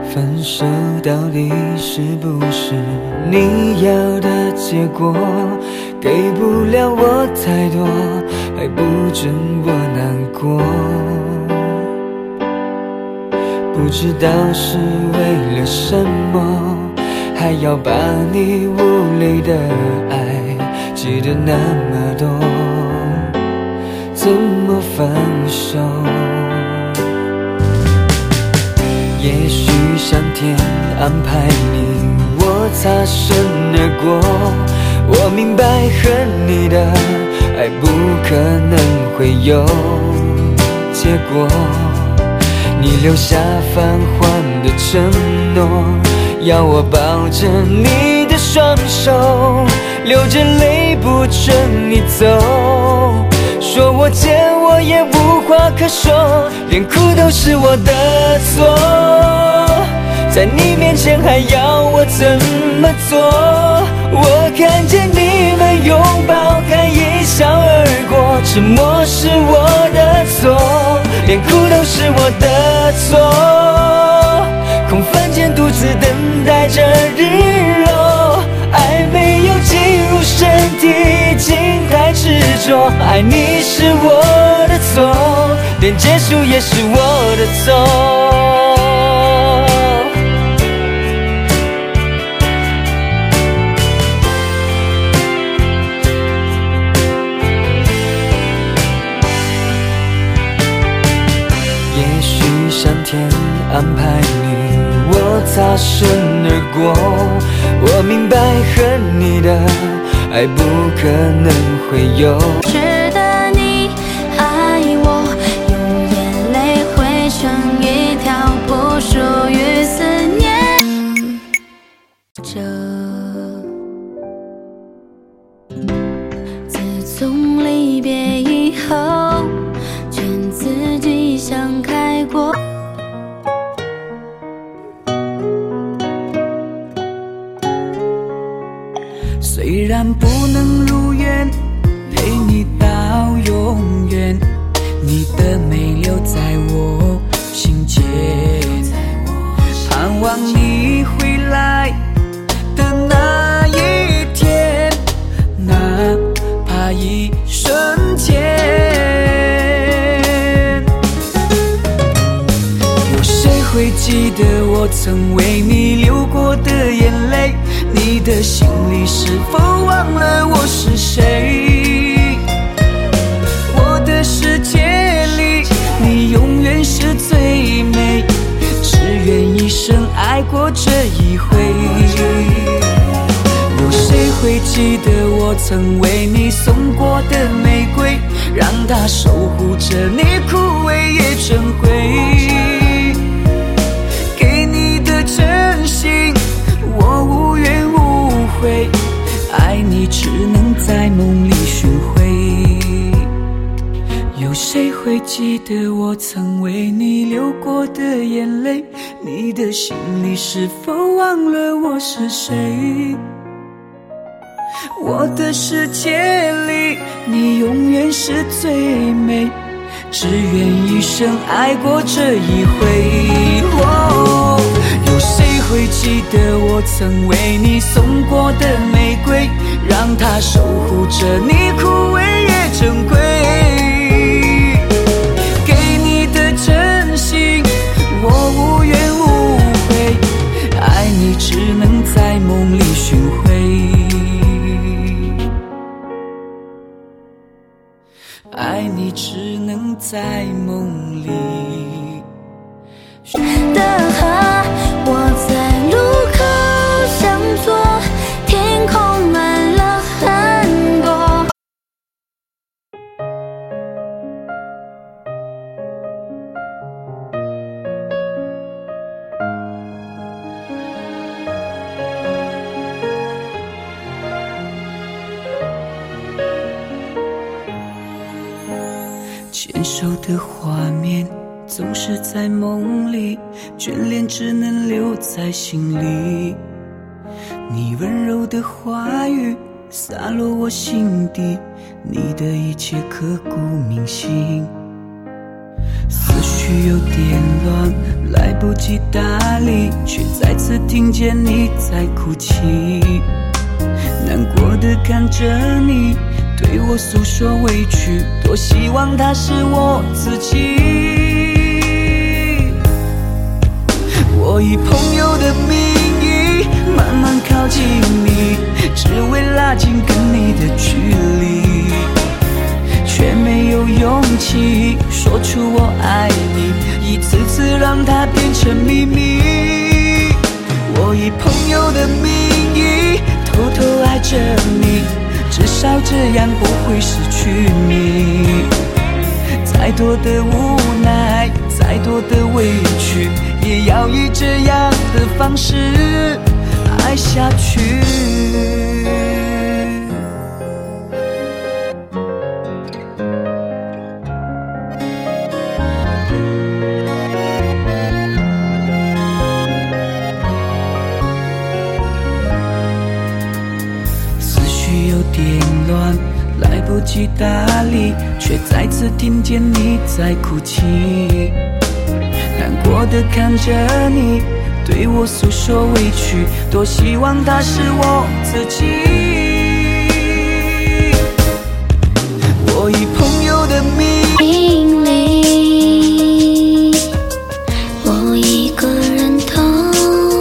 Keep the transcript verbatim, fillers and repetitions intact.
分手到底是不是你要的结果？给不了我太多，还不准我难过。不知道是为了什么，还要把你无理的爱记得那么多，怎么分手？也许上天安排你我擦身而过，我明白和你的爱不可能会有结果。你留下泛黄的承诺，要我抱着你的双手，流着泪不准你走，说我贱我也无话可说，连哭都是我的错，在你面前还要我怎么做？我看见你们拥抱还一笑而过，沉默是我的错，连哭都是我的错，空房间独自等待着日落，爱没有进入身体，已经太执着，爱你是我的错，连结束也是我的错。也许上天安排你我擦身而过，我明白和你的爱不可能会有。 觉得你爱我，用眼泪汇成一条不属于思念着。自从离别以后，劝自己想开过。 虽然不能如愿陪你到永远，你的美留在我心间，盼望你回来的那一天，哪怕一瞬间。有谁会记得我曾为你流过的眼泪？你的心里是否忘了我是谁？我的世界里你永远是最美，只愿一生爱过这一回。有谁会记得我曾为你送过的玫瑰，让它守护着你枯萎也珍贵？给你的真心我无怨无悔，爱你只能在梦里寻回。有谁会记得我曾为你流过的眼泪？你的心里是否忘了我是谁？我的世界里你永远是最美，只愿一生爱过这一回。哦，有谁会记得我曾为你送过的玫瑰，让它守护着你枯萎也珍贵？给你的真心我无怨无悔，爱你只能在梦里寻回，爱你只能在梦里寻回。 的河，我在路口向左，天空满了很多。 牵手的画面总是在梦里，眷恋只能留在心里。你温柔的话语洒落我心底，你的一切刻骨铭心。思绪有点乱，来来不及打理，却再次听见你在哭泣。难过的看着你对我诉说委屈，多希望他是我自己。我以朋友的名义慢慢靠近你，只为拉近跟你的距离，却没有勇气说出我爱你，一次次让它变成秘密。我以朋友的名义偷偷爱着你，至少这样不会失去你。再多的无奈，再多的委屈，也要以这样的方式爱下去。思绪有点乱，来不及打理，却再次听见你在哭泣。难过的看着你对我诉说委屈，多希望他是我自己。我以朋友的名义